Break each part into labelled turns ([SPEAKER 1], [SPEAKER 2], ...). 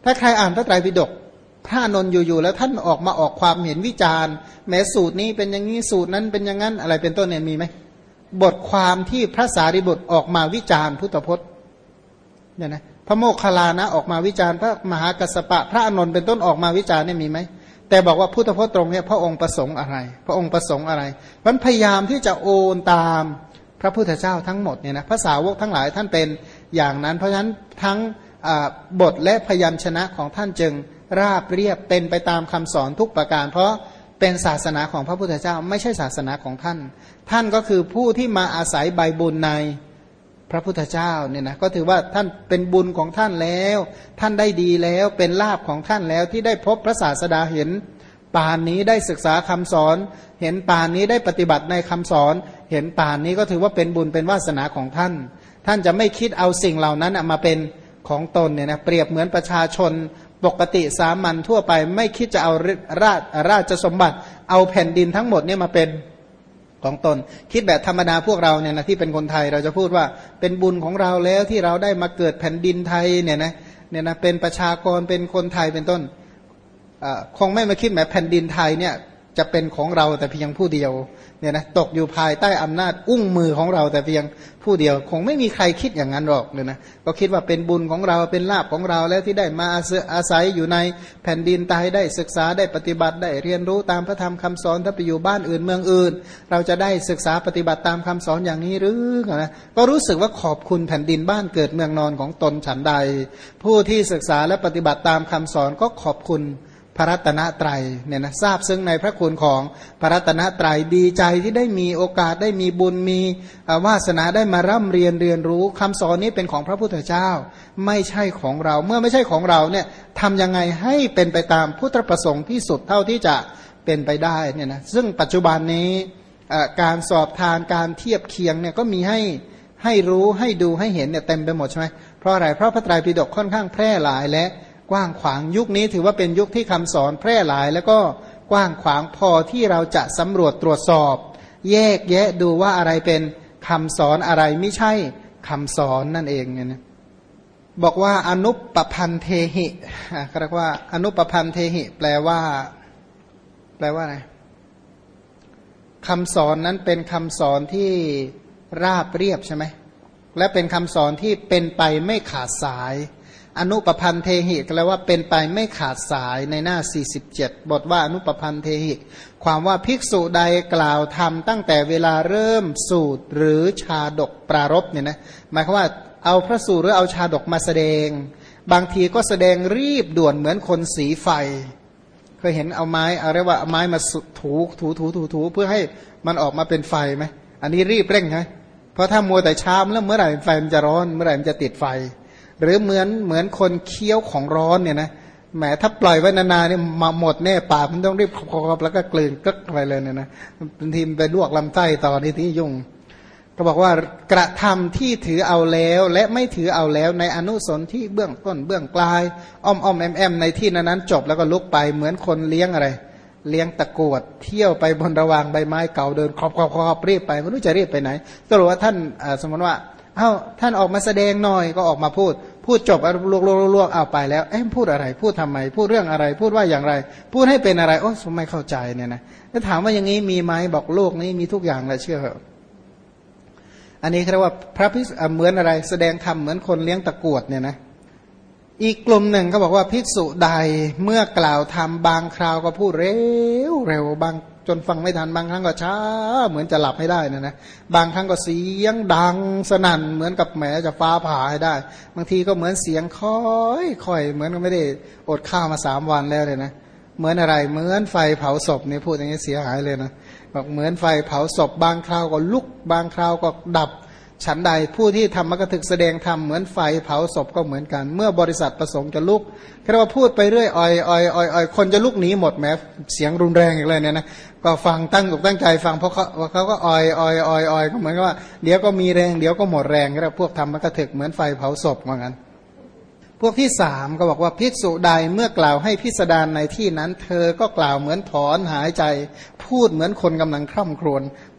[SPEAKER 1] ถ้าใครอ่านพระไตรปิฎกพระอานนท์อยู่ๆแล้วท่านออกมาออกความเห็นวิจารณ์แม้สูตรนี้เป็นอย่างนี้สูตรนั้นเป็นอย่างนั้นอะไรเป็นต้นเนี่ยมีไหมบทความที่พระสารีบุตรออกมาวิจารณ์พุทธพจน์เนี่ยนะพระโมคคัลลานะออกมาวิจารณ์พระมหากัสสปะพระอานนท์เป็นต้นออกมาวิจารณ์เนี่ยมีไหมแต่บอกว่าพุทธพจน์ตรงนี้พระองค์ประสงค์อะไรพระองค์ประสงค์อะไรมันพยายามที่จะโอนตามพระพุทธเจ้าทั้งหมดเนี่ยนะภาษาวกทั้งหลายท่านเป็นอย่างนั้นเพราะฉะนั้นทั้งบทและพยัญชนะของท่านจึงราบเรียบเป็นไปตามคำสอนทุกประการเพราะเป็นศาสนาของพระพุทธเจ้าไม่ใช่ศาสนาของท่านท่านก็คือผู้ที่มาอาศัยใบบุญในพระพุทธเจ้าเนี่ยนะก็ถือว่าท่านเป็นบุญของท่านแล้วท่านได้ดีแล้วเป็นลาภของท่านแล้วที่ได้พบพระศาสดาเห็นป่านนี้ได้ศึกษาคำสอนเห็นป่านนี้ได้ปฏิบัติในคำสอนเห็นป่านนี้ก็ถือว่าเป็นบุญเป็นวาสนาของท่านท่านจะไม่คิดเอาสิ่งเหล่านั้นมาเป็นของตนเนี่ยนะเปรียบเหมือนประชาชนปกติสามัญทั่วไปไม่คิดจะเอาราชสมบัติเอาแผ่นดินทั้งหมดเนี่ยมาเป็นของตนคิดแบบธรรมดาพวกเราเนี่ยนะที่เป็นคนไทยเราจะพูดว่าเป็นบุญของเราแล้วที่เราได้มาเกิดแผ่นดินไทยเนี่ยนะเป็นประชากรเป็นคนไทยเป็นต้นคงไม่มาคิดแบบแผ่นดินไทยเนี่ยจะเป็นของเราแต่เพียงผู้เดียวเนี่ยนะตกอยู่ภายใต้อำนาจอุ้งมือของเราแต่เพียงผู้เดียวคงไม่มีใครคิดอย่างนั้นหรอกเลยนะก็คิดว่าเป็นบุญของเราเป็นลาภของเราแล้วที่ได้มาอาศัยอยู่ในแผ่นดินไทยได้ศึกษาได้ปฏิบัติได้เรียนรู้ตามพระธรรมคำสอนถ้าไปอยู่บ้านอื่นเมืองอื่นเราจะได้ศึกษาปฏิบัติตามคำสอนอย่างนี้หรือนะก็รู้สึกว่าขอบคุณแผ่นดินบ้านเกิดเมืองนอนของตนฉันใดผู้ที่ศึกษาและปฏิบัติตามคำสอนก็ขอบคุณพระรัตนตรัยเนี่ยนะทราบซึ่งในพระคุณของพระรัตนตรัยดีใจที่ได้มีโอกาสได้มีบุญมีวาสนาได้มาร่ำเรียนรู้คำสอนนี้เป็นของพระพุทธเจ้าไม่ใช่ของเราเมื่อไม่ใช่ของเราเนี่ยทำยังไงให้เป็นไปตามพุทธประสงค์ที่สุดเท่าที่จะเป็นไปได้เนี่ยนะซึ่งปัจจุบันนี้การสอบทานการเทียบเคียงเนี่ยก็มีให้รู้ให้ดูให้เห็นเนี่ยเต็มไปหมดใช่ไหมเพราะอะไรเพราะพระไตรปิฎกค่อนข้างแพร่หลายและกว้างขวางยุคนี้ถือว่าเป็นยุคที่คำสอนแพร่หลายแล้วก็กว้างขวางพอที่เราจะสำรวจตรวจสอบแยกแยะดูว่าอะไรเป็นคำสอนอะไรไม่ใช่คำสอนนั่นเองเนี่ยนะบอกว่าอนุปพันเทหิเรียกว่าอนุปพันเทหิแปลว่าอะไรคำสอนนั้นเป็นคำสอนที่ราบเรียบใช่ไหมและเป็นคำสอนที่เป็นไปไม่ขาดสายอนุปพันเทหิแปลว่าเป็นไปไม่ขาดสายในหน้า47บทว่าอนุปพันเทหิความว่าภิกษุใดกล่าวธรรมตั้งแต่เวลาเริ่มสูตรหรือชาดกปรารภเนี่ยนะหมายความว่าเอาพระสูตรหรือเอาชาดกมาแสดงบางทีก็แสดงรีบด่วนเหมือนคนสีไฟเคยเห็นเอาไม้อะไรว่าเอาไม้มาถูเพื่อให้มันออกมาเป็นไฟไหมอันนี้รีบเร่งใช่เพราะถ้ามัวแต่ช้าแล้วเมื่อไหร่ไฟมันจะร้อนเมื่อไหร่มันจะติดไฟหรือเหมือนคนเคี้ยวของร้อนเนี่ยนะแหมถ้าปล่อยไว้นานๆเนี่ยมาหมดแน่ปากมันต้องรีบคอบแล้วก็กลืนกึกไปเลยเนี่ยนะบางทีไปลวกลำไส้ต่อที่ยุ่งก็บอกว่ากระทำที่ถือเอาแล้วและไม่ถือเอาแล้วในอนุสนที่เบื้องต้นเบื้องปลายอ้อมแอมในที่นั้นจบแล้วก็ลุกไปเหมือนคนเลี้ยงอะไรเลี้ยงตะกรวดเที่ยวไปบนระวางใบไม้เก่าเดินคอบรีบไปไม่รู้จะรีบไปไหนสรุปว่าท่านสมมติว่าท่านออกมาแสดงหน่อยก็ออกมาพูดจบลวกเอาไปแล้วพูดอะไรพูดทำไมพูดเรื่องอะไรพูดว่าอย่างไรพูดให้เป็นอะไรโอ้ไม่เข้าใจเนี่ยนะแล้วถามว่าอย่างนี้มีไหมบอกโลกนี้มีทุกอย่างแหละเชื่อเหอะอันนี้เรียกว่าพระภิกษุเหมือนอะไรแสดงธรรมเหมือนคนเลี้ยงตะกรวดเนี่ยนะอีกกลุ่มหนึ่งก็บอกว่าภิกษุใดเมื่อกล่าวธรรมบางคราวก็พูดเร็วบางจนฟังไม่ทันบางครั้งก็ช้าเหมือนจะหลับให้ได้นะบางครั้งก็เสียงดังสนั่นเหมือนกับแหมจะฟ้าผ่าให้ได้บางทีก็เหมือนเสียงค่อยเหมือนก็ไม่ได้อดข้าวมา3 วันแล้วเลยนะเหมือนอะไรเหมือนไฟเผาศพเนี่ยพูดอย่างนี้เสียหายเลยนะบอกเหมือนไฟเผาศพบางคราวก็ลุกบางคราวก็ดับฉันใดผู้ที่ทำมกถึกแสดงธรรมเหมือนไฟเผาศพก็เหมือนกันเมื่อบริษัทประสงค์จะลุกเราพูดไปเรื่อยอ่อยคนจะลุกหนีหมดแม้เสียงรุนแรงอย่างไรเนี่ยนะก็ฟังตั้งใจฟังเพราะเขาก็อ่อยก็เหมือนกับว่าเดี๋ยวก็มีแรงเดี๋ยวก็หมดแรงเราพวกทำมกถึกเหมือนไฟเผาศพเหมือนกันพวกที่3ก็บอกว่าภิกษุใดเมื่อกล่าวให้พิสดารในที่นั้นเธอก็กล่าวเหมือนถอนหายใจพูดเหมือนคนกำลังคร่ำครวญ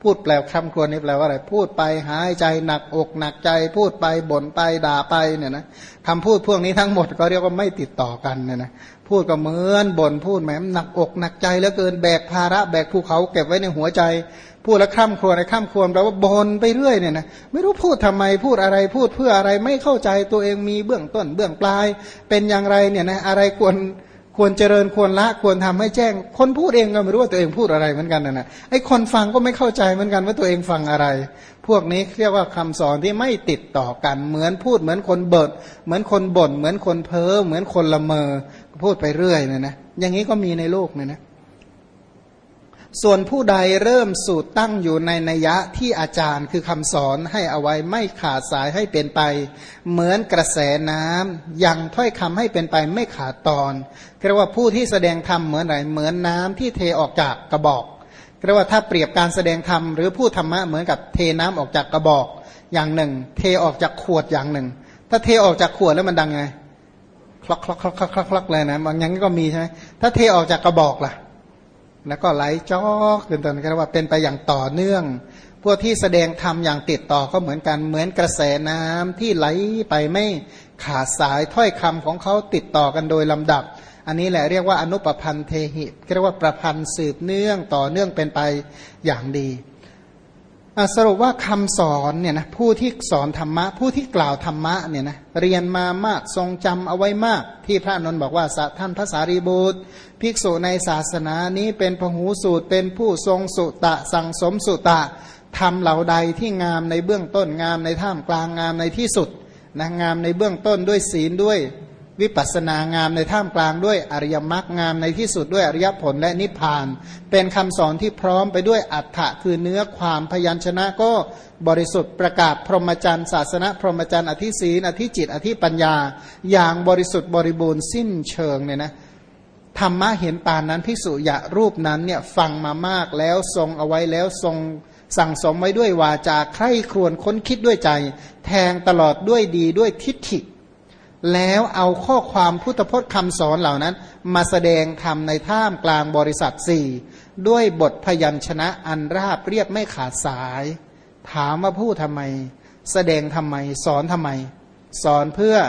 [SPEAKER 1] พูดแปลคำครวญนี่แปลว่าอะไรพูดไปหายใจหนักอกหนักใจพูดไปบ่นไปด่าไปเนี่ยนะคำพูดพวกนี้ทั้งหมดก็เรียกว่าไม่ติดต่อกันเนี่ยนะพูดก็เหมือนบ่นพูดแหมหนักอกหนักใจเหลือเกินแบกภาระแบกภูเขาเก็บไว้ในหัวใจพูดแล้วข้ามครวญในข้ามครวญแปลว่าบ่นไปเรื่อยเนี่ยนะไม่รู้พูดทำไมพูดอะไรพูดเพื่ออะไรไม่เข้าใจตัวเองมีเบื้องต้นเบื้องปลายเป็นอย่างไรเนี่ยนะอะไรควรเจริญควรละควรทำให้แจ้งคนพูดเองก็ไม่รู้ว่าตัวเองพูดอะไรเหมือนกันนะไอ้คนฟังก็ไม่เข้าใจเหมือนกันว่าตัวเองฟังอะไรพวกนี้เรียกว่าคำสอนที่ไม่ติดต่อกันเหมือนพูดเหมือนคนเบิดเหมือนคนบ่นเหมือนคนเพ้อเหมือนคนละเมอพูดไปเรื่อยเนี่ยนะอย่างนี้ก็มีในโลกเนี่ยนะส่วนผู้ใดเริ่มสูตรตั้งอยู่ในนัยยะที่อาจารย์คือคำสอนให้เอาไว้ไม่ขาดสายให้เป็นไปเหมือนกระแสน้ำยังถ้อยคำให้เป็นไปไม่ขาดตอนเรียกว่าผู้ที่แสดงธรรมเหมือนอะไรเหมือนน้ำที่เทออกจากกระบอกเรียกว่าถ้าเปรียบการแสดงธรรมหรือพูดธรรมะเหมือนกับเทน้ำออกจากกระบอกอย่างหนึ่งเทออกจากขวดอย่างหนึ่งถ้าเทออกจากขวดแล้วมันดังไงคลักคลักคลักคลักคลักคลักเลยนะบางอย่างก็มีใช่ไหมถ้าเทออกจากกระบอกล่ะแล้วก็ไหลจอกจนตอนนี้เรียกว่าเป็นไปอย่างต่อเนื่องพวกที่แสดงธรรมอย่างติดต่อก็เหมือนกันเหมือนกระแสน้ำที่ไหลไปไม่ขาดสายถ้อยคำของเขาติดต่อกันโดยลำดับอันนี้แหละเรียกว่าอนุปพันธ์เทหิเรียกว่าประพันธ์สืบเนื่องต่อเนื่องเป็นไปอย่างดีสรุปว่าคำสอนเนี่ยนะผู้ที่สอนธรรมะผู้ที่กล่าวธรรมะเนี่ยนะเรียนมามากทรงจำเอาไว้มากที่พระนนท์บอกว่าท่านพระสารีบุตรภิกษุในศาสนานี้เป็นพหูสูตรเป็นผู้ทรงสุตะสั่งสมสุตะทำเหล่าใดที่งามในเบื้องต้นงามในท่ามกลางงามในที่สุดนะงามในเบื้องต้นด้วยศีลด้วยวิปัสสนางามในท่ามกลางด้วยอริยมรรคงามในที่สุดด้วยอริยผลและนิพพานเป็นคำสอนที่พร้อมไปด้วยอัฏฐะคือเนื้อความพยัญชนะก็บริสุทธิ์ประกาศพรหมจรรย์ศาสนาพรหมจรรย์อธิศีลอธิจิตอธิปัญญาอย่างบริสุทธิ์บริบูรณ์สิ้นเชิงเนี่ยนะธรรมะเห็นปานนั้นภิกษุอย่ารูปนั้นเนี่ยฟังมามากแล้วทรงเอาไว้แล้วทรงสั่งสมไว้ด้วยวาจาใคร่ครวญค้นคิดด้วยใจแทงตลอดด้วยดีด้วยทิฏฐิแล้วเอาข้อความพุทธพจน์คำสอนเหล่านั้นมาแสดงธรรมในท่ามกลางบริษัทสี่ด้วยบทพยัญชนะอันราบเรียบไม่ขาดสายถามว่าพูดทำไมแสดงทำไมสอนทำไมสอนเพื่อ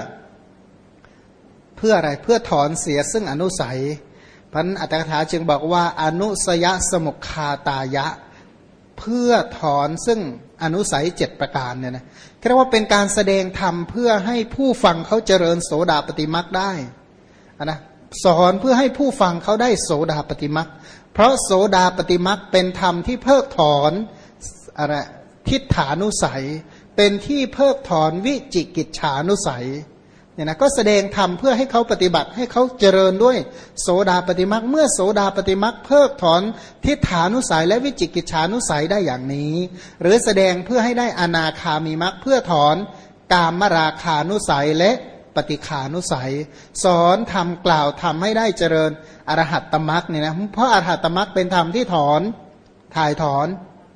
[SPEAKER 1] อะไรเพื่อถอนเสียซึ่งอนุสัยพันอัตถกถาจึงบอกว่าอนุสยสมุคคาตายะเพื่อถอนซึ่งอนุสัย7ประการเนี่ยนะเรียกว่าเป็นการแสดงธรรมเพื่อให้ผู้ฟังเขาเจริญโสดาปฏิมรรคได้นะสอนเพื่อให้ผู้ฟังเขาได้โสดาปฏิมรรคเพราะโสดาปฏิมรรคเป็นธรรมที่เพิกถอนอะไรทิฏฐานุสัยเป็นที่เพิกถอนวิจิกิจฉานุสัยเนี่ยนะก็แสดงธรรมเพื่อให้เขาปฏิบัติให้เขาเจริญด้วยโสดาปฏิมรรคเมื่อโสดาปฏิมรรคเพิกถอนทิฏฐานุสัยและวิจิกิจฉานุสัยได้อย่างนี้หรือแสดงเพื่อให้ได้อนาคามีมรรคเพื่อถอนกามราคานุสัยและปฏิฆานุสัยสอนธรรมกล่าวทำให้ได้เจริญอรหัตตมรรคเนี่ยนะเพราะอรหัตตมรรคเป็นธรรมที่ถอนถ่ายถอน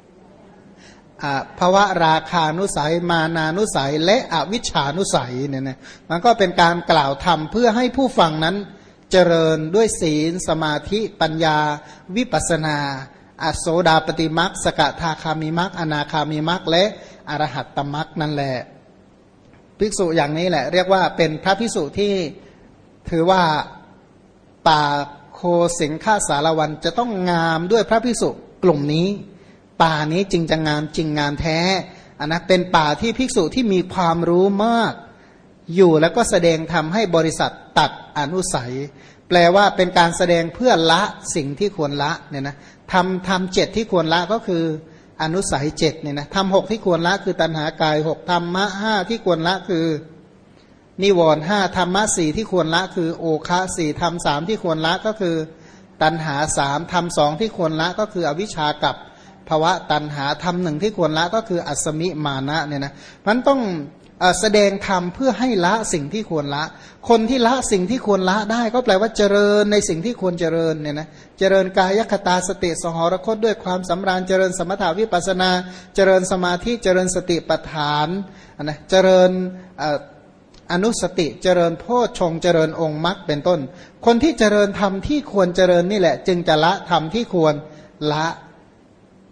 [SPEAKER 1] ภวะราคานุสัยมานานุสัยและอวิชชานุสัยเนี่ยนะมันก็เป็นการกล่าวธรรมเพื่อให้ผู้ฟังนั้นเจริญด้วยศีลสมาธิปัญญาวิปัสสนาโสดาปฏิมรรคสกทาคามิมรรคอนาคามิมรรคและอรหัตตมรรคนั่นแหละภิกษุอย่างนี้แหละเรียกว่าเป็นพระภิกษุที่ถือว่าป่าโคสิงฆาสารวันจะต้องงามด้วยพระภิกษุกลุ่มนี้ป่านี้จึงจะงามจริงงามแท้อันนะเป็นป่าที่ภิกษุที่มีความรู้มากอยู่แล้วก็แสดงทำให้บริษัทตัดอนุสัยแปลว่าเป็นการแสดงเพื่อละสิ่งที่ควรละเนี่ยนะทำ7ที่ควรละก็คืออนุสัย7เนี่ยนะทำ6ที่ควรละคือตัณหากาย6ธรรมะ5ที่ควรละคือนิวรณ์5ธรรมะ4ที่ควรละคือโอคะ4ธรรม3ที่ควรละก็คือตัณหา3ธรรม2ที่ควรละก็คืออวิชชากับภวะตัณหาธรรม1ที่ควรละก็คืออัสสมิมานะเนี่ยนะมันต้องแสดงธรรมเพื่อให้ละสิ่งที่ควรละคนที่ละสิ่งที่ควรละได้ก็แปลว่าเจริญในสิ่งที่ควรเจริญเนี่ยนะเจริญกายคตาสติสหรคตด้วยความสำราญเจริญสมถาวิปัสสนาเจริญสมาธิเจริญสติปัฏฐานนะเจริญอนุสติเจริญโพชฌงค์เจริญองค์มรรคเป็นต้นคนที่เจริญธรรมที่ควรเจริญนี่แหละจึงจะละธรรมที่ควรละ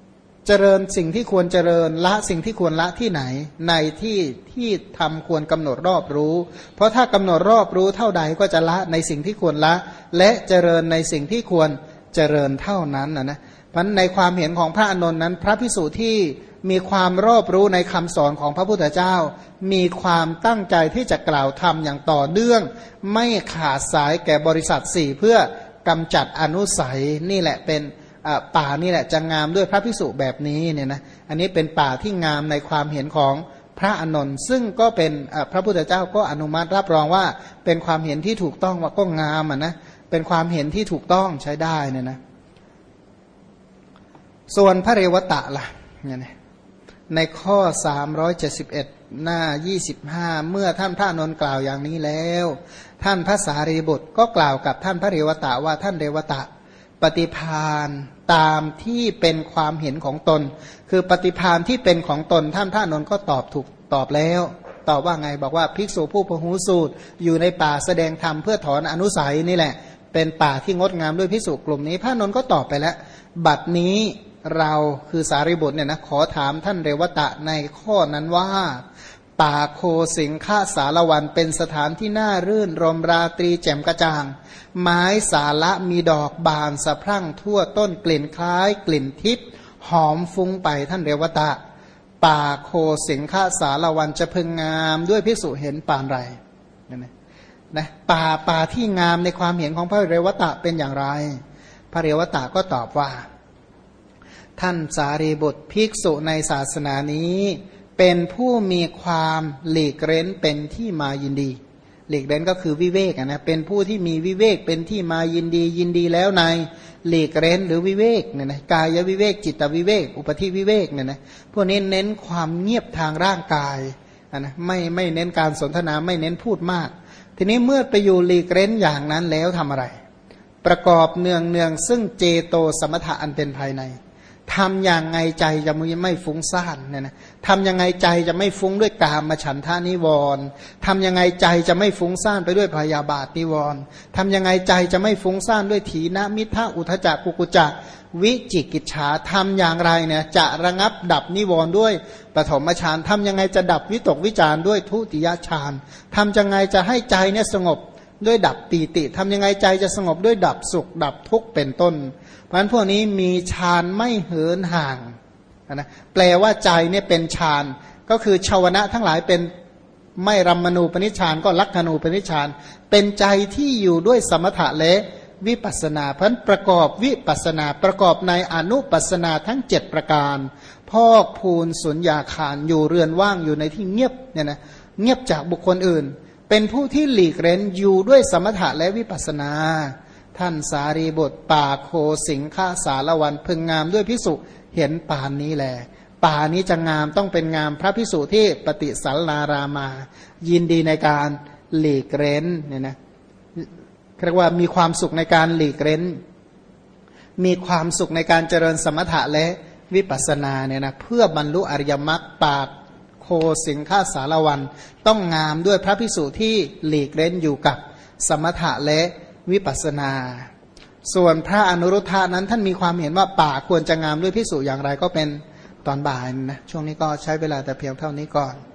[SPEAKER 1] เจริญสิ่งที่ควรเจริญละสิ่งที่ควรละที่ไหนในที่ทำควรกำหนดรอบรู้เพราะถ้ากำหนดรอบรู้เท่าใดก็จะละในสิ่งที่ควรละและเจริญในสิ่งที่ควรเจริญเท่านั้นนะเพราะในความเห็นของพระอานนท์นั้นพระภิกษุที่มีความรอบรู้ในคำสอนของพระพุทธเจ้ามีความตั้งใจที่จะกล่าวธรรมอย่างต่อเนื่องไม่ขาดสายแก่บริษัทสี่เพื่อกำจัดอนุสัยนี่แหละเป็นป่านี่แหละจะงามด้วยพระภิกษุแบบนี้เนี่ยนะอันนี้เป็นป่าที่งามในความเห็นของพระอานนท์ซึ่งก็เป็นพระพุทธเจ้าก็อนุมัติรับรองว่าเป็นความเห็นที่ถูกต้องว่าก็งามนะเป็นความเห็นที่ถูกต้องใช้ได้เนี่ยนะส่วนพระเรวตะล่ะเนี่ยนะในข้อ371หน้า25เมื่อท่านพระอานนท์กล่าวอย่างนี้แล้วท่านพระสารีบุตรก็กล่าวกับท่านพระเรวตะว่าท่านเรวตะปฏิภาณตามที่เป็นความเห็นของตนคือปฏิภาณที่เป็นของตนท่านพระอานนท์ก็ตอบถูกตอบแล้วตอบว่าไงบอกว่าภิกษุผู้พหูสูตรอยู่ในป่าแสดงธรรมเพื่อถอนอนุสัยนี่แหละเป็นป่าที่งดงามด้วยภิกษุกลุ่มนี้พระอานนท์ก็ตอบไปแล้วบัดนี้เราคือสารีบุตรเนี่ยนะขอถามท่านเรวตะในข้อนั้นว่าป่าโคสิงฆสารวันเป็นสถานที่น่ารื่นรมราตรีแจ่มกระจ่างไม้สาละมีดอกบานสะพรั่งทั่วต้นกลิ่นคล้ายกลิ่นทิพย์หอมฟุ้งไปท่านเรวตะป่าโคสิงฆสารวันจะพึงงามด้วยภิกษุเห็นปานไรนะป่าที่งามในความเห็นของพระเรวตะเป็นอย่างไรพระเรวตะก็ตอบว่าท่านสารีบุตรภิกษุในศาสนานี้เป็นผู้มีความหลีกเร้นเป็นที่มายินดีหลีกเร้นก็คือวิเวกนะเป็นผู้ที่มีวิเวกเป็นที่มายินดียินดีแล้วในหลีกเร้นหรือวิเวกเนี่ยนะกายวิเวกจิตวิเวกอุปธิวิเวกเนี่ยนะพวกนี้เน้นความเงียบทางร่างกายนะไม่เน้นการสนทนาไม่เน้นพูดมากทีนี้เมื่อไปอยู่หลีกเร้นอย่างนั้นแล้วทำอะไรประกอบเนืองซึ่งเจโตสมถะอันเป็นภายในทำอย่างไงใจจะไม่ฟุ้งซ่านเนี่ยนะทำยังไงใจจะไม่ฟุ้งด้วยกามฉันทานิวรณ์ทำยังไงใจจะไม่ฟุ้งซ่านไปด้วยพยาบาทนิวรณ์ทำยังไงใจจะไม่ฟุ้งซ่านด้วยถีนมิทธะอุทจักกุกุจักวิจิกิจฉาทำอย่างไรเนี่ยจะระงับดับนิวรณ์ด้วยปฐมฌานทำยังไงจะดับวิตกวิจารด้วยทุติยฌานทำยังไงจะให้ใจเนี่ยสงบด้วยดับปีติทำยังไงใจจะสงบด้วยดับสุขดับทุกข์เป็นต้นเพราะฉะนั้นพวกนี้มีฌานไม่เหินห่างนะแปลว่าใจเนี่ยเป็นฌานก็คือชาวนะทั้งหลายเป็นไม่รัมมณูปนิชฌานก็ลักขณูปนิชฌานเป็นใจที่อยู่ด้วยสมถะและวิปัสสนาเพราะประกอบวิปัสสนาประกอบในอนุปัสสนาทั้ง7ประการพอกพูนสุญญาคารอยู่เรือนว่างอยู่ในที่เงียบเนี่ยนะเงียบจากบุคคลอื่นเป็นผู้ที่หลีกเร้นอยู่ด้วยสมถะและวิปัสสนาท่านสารีบุตรป่าโคสิงฆสารวันพึงงามด้วยภิกษุเห็นป่านนี้แลป่านี้จะงามต้องเป็นงามพระภิกษุที่ปฏิสัลนารามายินดีในการหลีกเร้นเนี่ยนะเรียกว่ามีความสุขในการหลีกเร้นมีความสุขในการเจริญสมถะและวิปัสสนาเนี่ยนะเพื่อบรรลุอริยมรรคป่าโคสิงฆสารวันต้องงามด้วยพระภิกษุที่หลีกเร้นอยู่กับสมถะและวิปัสสนาส่วนพระอนุรุทธานั้นท่านมีความเห็นว่าป่าควรจะงามด้วยภิกษุอย่างไรก็เป็นตอนบ่ายนะช่วงนี้ก็ใช้เวลาแต่เพียงเท่านี้ก่อน